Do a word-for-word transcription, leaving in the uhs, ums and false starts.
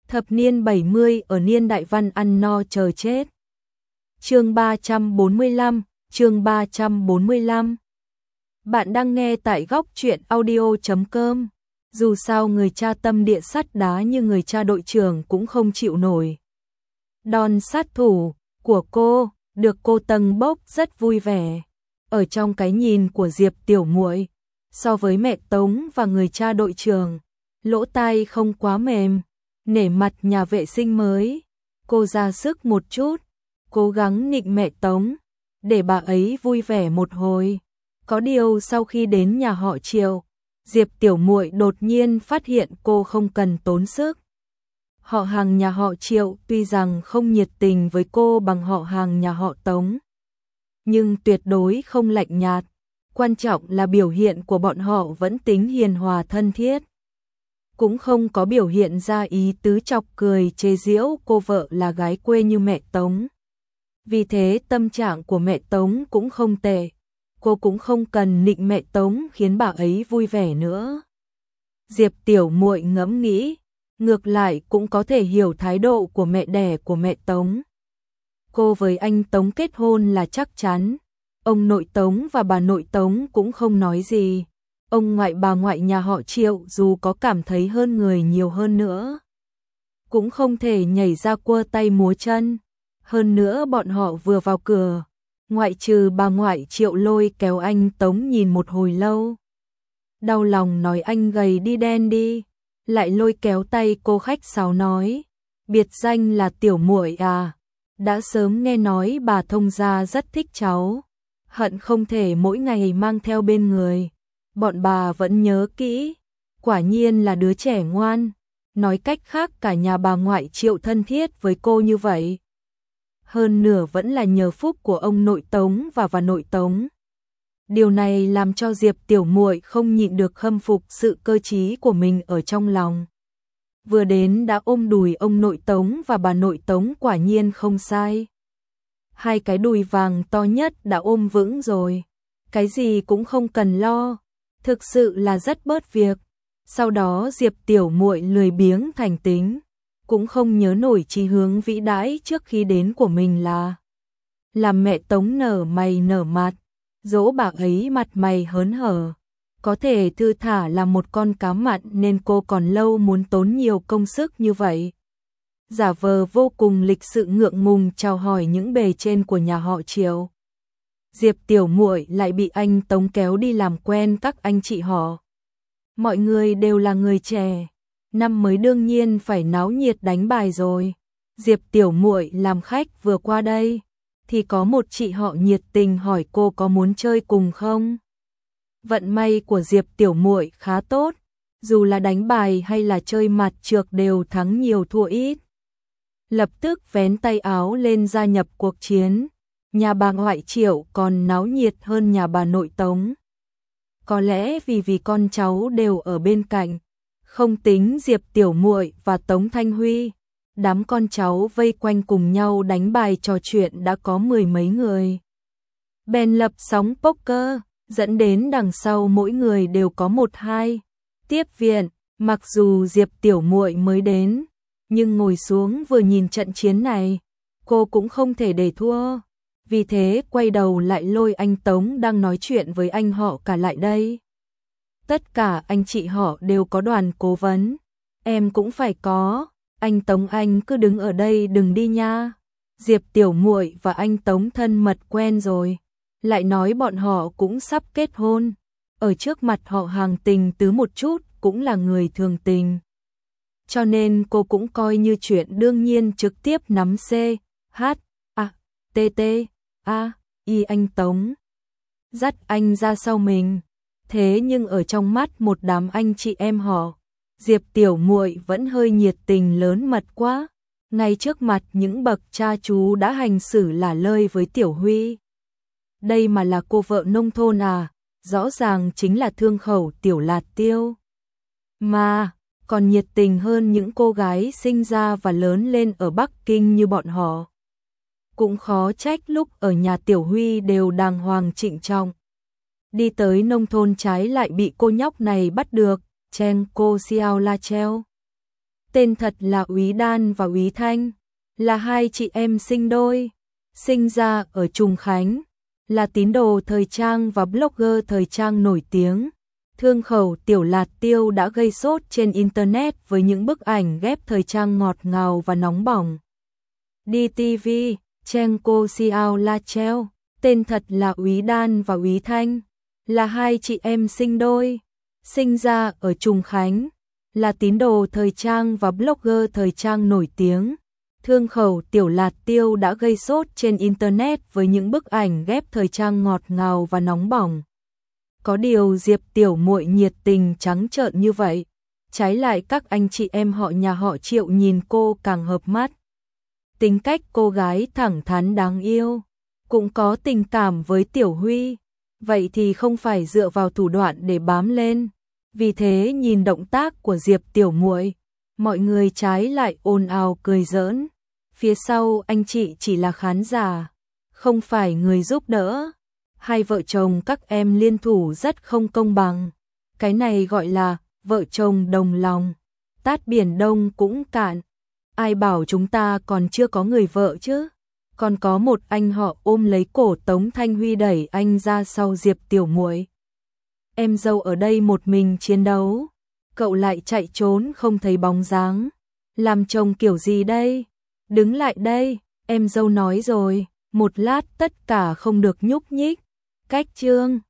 Thập niên bảy mươi ở niên đại văn ăn no chờ chết. Chương ba trăm bốn mươi lăm, chương ba trăm bốn mươi lăm. Bạn đang nghe tại góc truyện audio chấm com. Dù sao người cha tâm địa sắt đá như người cha đội trưởng cũng không chịu nổi. Đòn sát thủ của cô được cô tầng bốc rất vui vẻ. Ở trong cái nhìn của Diệp tiểu muội, so với mẹ Tống và người cha đội trưởng, lỗ tai không quá mềm, nể mặt nhà vệ sinh mới, cô ra sức một chút, cố gắng nịnh mẹ Tống, để bà ấy vui vẻ một hồi. Có điều sau khi đến nhà họ Triệu, Diệp tiểu muội đột nhiên phát hiện cô không cần tốn sức. Họ hàng nhà họ Triệu tuy rằng không nhiệt tình với cô bằng họ hàng nhà họ Tống, nhưng tuyệt đối không lạnh nhạt, quan trọng là biểu hiện của bọn họ vẫn tính hiền hòa thân thiết. Cũng không có biểu hiện ra ý tứ chọc cười chế giễu cô vợ là gái quê như mẹ Tống. Vì thế tâm trạng của mẹ Tống cũng không tệ, cô cũng không cần nịnh mẹ Tống khiến bà ấy vui vẻ nữa. Diệp tiểu muội ngẫm nghĩ, ngược lại cũng có thể hiểu thái độ của mẹ đẻ của mẹ Tống. Cô với anh Tống kết hôn là chắc chắn, ông nội Tống và bà nội Tống cũng không nói gì. Ông ngoại bà ngoại nhà họ Triệu dù có cảm thấy hơn người nhiều hơn nữa, cũng không thể nhảy ra cua tay múa chân. Hơn nữa bọn họ vừa vào cửa, ngoại trừ bà ngoại Triệu lôi kéo anh Tống nhìn một hồi lâu. Đau lòng nói anh gầy đi đen đi, lại lôi kéo tay cô khách sáo nói, biệt danh là tiểu muội à, đã sớm nghe nói bà thông gia rất thích cháu, hận không thể mỗi ngày mang theo bên người. Bọn bà vẫn nhớ kỹ, quả nhiên là đứa trẻ ngoan, nói cách khác cả nhà bà ngoại Triệu thân thiết với cô như vậy. Hơn nửa vẫn là nhờ phúc của ông nội Tống và bà nội Tống. Điều này làm cho Diệp tiểu muội không nhịn được khâm phục sự cơ trí của mình ở trong lòng. Vừa đến đã ôm đùi ông nội Tống và bà nội Tống quả nhiên không sai. Hai cái đùi vàng to nhất đã ôm vững rồi, cái gì cũng không cần lo. Thực sự là rất bớt việc. Sau đó Diệp tiểu muội lười biếng thành tính, cũng không nhớ nổi chí hướng vĩ đãi trước khi đến của mình là làm mẹ Tống nở mày nở mặt, dỗ bà ấy mặt mày hớn hở. Có thể thư thả là một con cá mặn nên cô còn lâu muốn tốn nhiều công sức như vậy. Giả vờ vô cùng lịch sự ngượng ngùng chào hỏi những bề trên của nhà họ Triệu. Diệp tiểu muội lại bị anh Tống kéo đi làm quen các anh chị họ. Mọi người đều là người trẻ, năm mới đương nhiên phải náo nhiệt đánh bài rồi. Diệp tiểu muội làm khách vừa qua đây, thì có một chị họ nhiệt tình hỏi cô có muốn chơi cùng không. Vận may của Diệp tiểu muội khá tốt, dù là đánh bài hay là chơi mặt trược đều thắng nhiều thua ít. Lập tức vén tay áo lên gia nhập cuộc chiến. Nhà bà ngoại Triệu còn náo nhiệt hơn nhà bà nội Tống. Có lẽ vì vì con cháu đều ở bên cạnh, không tính Diệp tiểu muội và Tống Thanh Huy, đám con cháu vây quanh cùng nhau đánh bài trò chuyện đã có mười mấy người. Bèn lập sóng poker, dẫn đến đằng sau mỗi người đều có một hai tiếp viện. Mặc dù Diệp tiểu muội mới đến, nhưng ngồi xuống vừa nhìn trận chiến này, cô cũng không thể để thua. Vì thế quay đầu lại lôi anh Tống đang nói chuyện với anh họ cả lại đây. Tất cả anh chị họ đều có đoàn cố vấn, em cũng phải có. Anh Tống anh cứ đứng ở đây đừng đi nha. Diệp tiểu muội và anh Tống thân mật quen rồi, lại nói bọn họ cũng sắp kết hôn, ở trước mặt họ hàng tình tứ một chút cũng là người thường tình. Cho nên cô cũng coi như chuyện đương nhiên trực tiếp nắm C, H, A, T, T, A, Y anh Tống. Dắt anh ra sau mình. Thế nhưng ở trong mắt một đám anh chị em họ, Diệp tiểu muội vẫn hơi nhiệt tình lớn mật quá. Ngay trước mặt những bậc cha chú đã hành xử lả lơi với Tiểu Huy. Đây mà là cô vợ nông thôn à, rõ ràng chính là thương khẩu Tiểu Lạt Tiêu. Mà, còn nhiệt tình hơn những cô gái sinh ra và lớn lên ở Bắc Kinh như bọn họ. Cũng khó trách lúc ở nhà Tiểu Huy đều đàng hoàng trịnh trọng. Đi tới nông thôn trái lại bị cô nhóc này bắt được, chen cô xiao la treo. tên thật là Úy Đan và Úy Thanh, là hai chị em sinh đôi, sinh ra ở Trùng Khánh, là tín đồ thời trang và blogger thời trang nổi tiếng. Thương khẩu Tiểu Lạt Tiêu đã gây sốt trên Internet với những bức ảnh ghép thời trang ngọt ngào và nóng bỏng. đê tê vê, Chenko Xiao La Treo, tên thật là Úy Đan và Úy Thanh, là hai chị em sinh đôi, sinh ra ở Trùng Khánh, là tín đồ thời trang và blogger thời trang nổi tiếng. Thương khẩu Tiểu Lạt Tiêu đã gây sốt trên Internet với những bức ảnh ghép thời trang ngọt ngào và nóng bỏng. Có điều Diệp tiểu muội nhiệt tình trắng trợn như vậy, trái lại các anh chị em họ nhà họ Triệu nhìn cô càng hợp mắt. Tính cách cô gái thẳng thắn đáng yêu, cũng có tình cảm với Tiểu Huy, vậy thì không phải dựa vào thủ đoạn để bám lên. Vì thế nhìn động tác của Diệp tiểu muội, mọi người trái lại ồn ào cười giỡn. Phía sau anh chị chỉ là khán giả, không phải người giúp đỡ. Hai vợ chồng các em liên thủ rất không công bằng. Cái này gọi là vợ chồng đồng lòng. Tát biển Đông cũng cạn. Ai bảo chúng ta còn chưa có người vợ chứ? Còn có một anh họ ôm lấy cổ Tống Thanh Huy đẩy anh ra sau Diệp tiểu muội. Em dâu ở đây một mình chiến đấu, cậu lại chạy trốn không thấy bóng dáng. Làm chồng kiểu gì đây? Đứng lại đây, em dâu nói rồi, một lát tất cả không được nhúc nhích. Cách chương